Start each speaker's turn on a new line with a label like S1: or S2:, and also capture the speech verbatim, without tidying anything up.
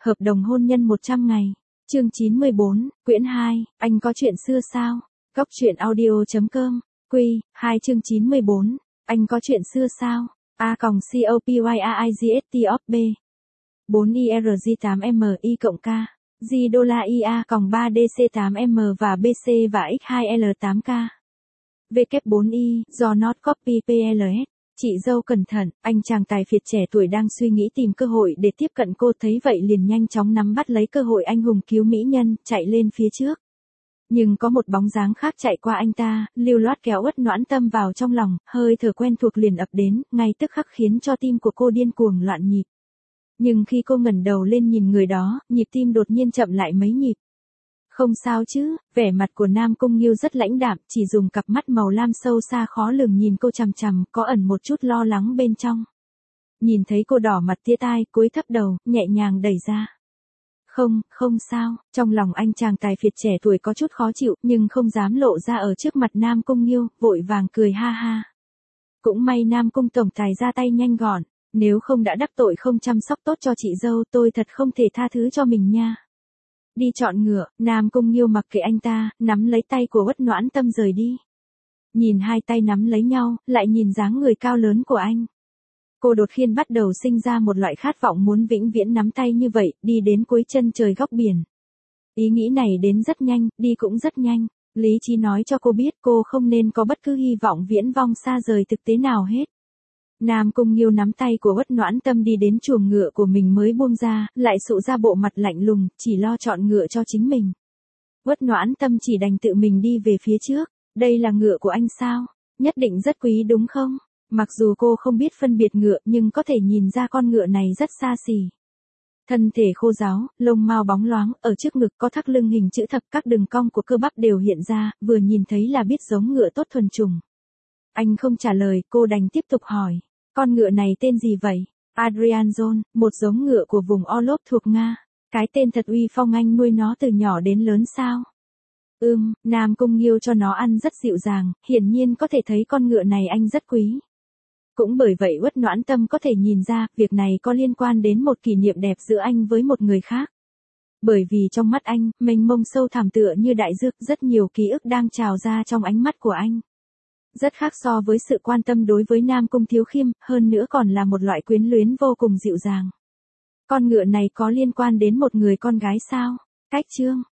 S1: Hợp đồng hôn nhân một trăm ngày. Chương chín mươi bốn, quyển hai, anh có chuyện xưa sao? Góc truyện audio chấm com. Quy, hai chương chín mươi bốn, anh có chuyện xưa sao? A còng COPYAIGST of B. bốn I R G tám M I cộng K. G đô la I A còng ba D C tám M và B C và X hai L tám K. W bốn I, do not copy P L S. Chị dâu cẩn thận, anh chàng tài phiệt trẻ tuổi đang suy nghĩ tìm cơ hội để tiếp cận cô, thấy vậy liền nhanh chóng nắm bắt lấy cơ hội anh hùng cứu mỹ nhân, chạy lên phía trước. Nhưng có một bóng dáng khác chạy qua anh ta, lưu loát kéo Uất Noãn Tâm vào trong lòng, hơi thở quen thuộc liền ập đến, ngay tức khắc khiến cho tim của cô điên cuồng loạn nhịp. Nhưng khi cô ngẩng đầu lên nhìn người đó, nhịp tim đột nhiên chậm lại mấy nhịp. Không sao chứ, vẻ mặt của Nam Cung Nghiêu rất lãnh đạm, chỉ dùng cặp mắt màu lam sâu xa khó lường nhìn cô chằm chằm, có ẩn một chút lo lắng bên trong. Nhìn thấy cô đỏ mặt tía tai, cúi thấp đầu, nhẹ nhàng đẩy ra. Không, không sao, trong lòng anh chàng tài phiệt trẻ tuổi có chút khó chịu, nhưng không dám lộ ra ở trước mặt Nam Cung Nghiêu, vội vàng cười ha ha. Cũng may Nam Cung tổng tài ra tay nhanh gọn, nếu không đã đắc tội không chăm sóc tốt cho chị dâu, tôi thật không thể tha thứ cho mình nha. Đi chọn ngựa, Nam Cung Nghiêu mặc kệ anh ta, nắm lấy tay của Uất Noãn Tâm rời đi. Nhìn hai tay nắm lấy nhau, lại nhìn dáng người cao lớn của anh. Cô đột nhiên bắt đầu sinh ra một loại khát vọng muốn vĩnh viễn nắm tay như vậy, đi đến cuối chân trời góc biển. Ý nghĩ này đến rất nhanh, đi cũng rất nhanh. Lý trí nói cho cô biết cô không nên có bất cứ hy vọng viễn vong xa rời thực tế nào hết. Nam Cung Nghiêu nắm tay của Uất Noãn Tâm đi đến chuồng ngựa của mình mới buông ra, lại sụ ra bộ mặt lạnh lùng, chỉ lo chọn ngựa cho chính mình. Uất Noãn Tâm chỉ đành tự mình đi về phía trước. Đây là ngựa của anh sao? Nhất định rất quý đúng không? Mặc dù cô không biết phân biệt ngựa nhưng có thể nhìn ra con ngựa này rất xa xỉ. Thân thể khô ráo, lông mao bóng loáng, ở trước ngực có thắt lưng hình chữ thập, các đường cong của cơ bắp đều hiện ra, vừa nhìn thấy là biết giống ngựa tốt thuần chủng. Anh không trả lời, cô đành tiếp tục hỏi. Con ngựa này tên gì vậy? Adrian John, một giống ngựa của vùng Orlov thuộc Nga. Cái tên thật uy phong, anh nuôi nó từ nhỏ đến lớn sao? Ừm, Nam Cung Nghiêu cho nó ăn rất dịu dàng, hiển nhiên có thể thấy con ngựa này anh rất quý. Cũng bởi vậy Uất Noãn Tâm có thể nhìn ra, việc này có liên quan đến một kỷ niệm đẹp giữa anh với một người khác. Bởi vì trong mắt anh, mênh mông sâu thẳm tựa như đại dương, rất nhiều ký ức đang trào ra trong ánh mắt của anh. Rất khác so với sự quan tâm đối với Nam Cung Thiếu Khiêm, hơn nữa còn là một loại quyến luyến vô cùng dịu dàng. Con ngựa này có liên quan đến một người con gái sao? Cách chương.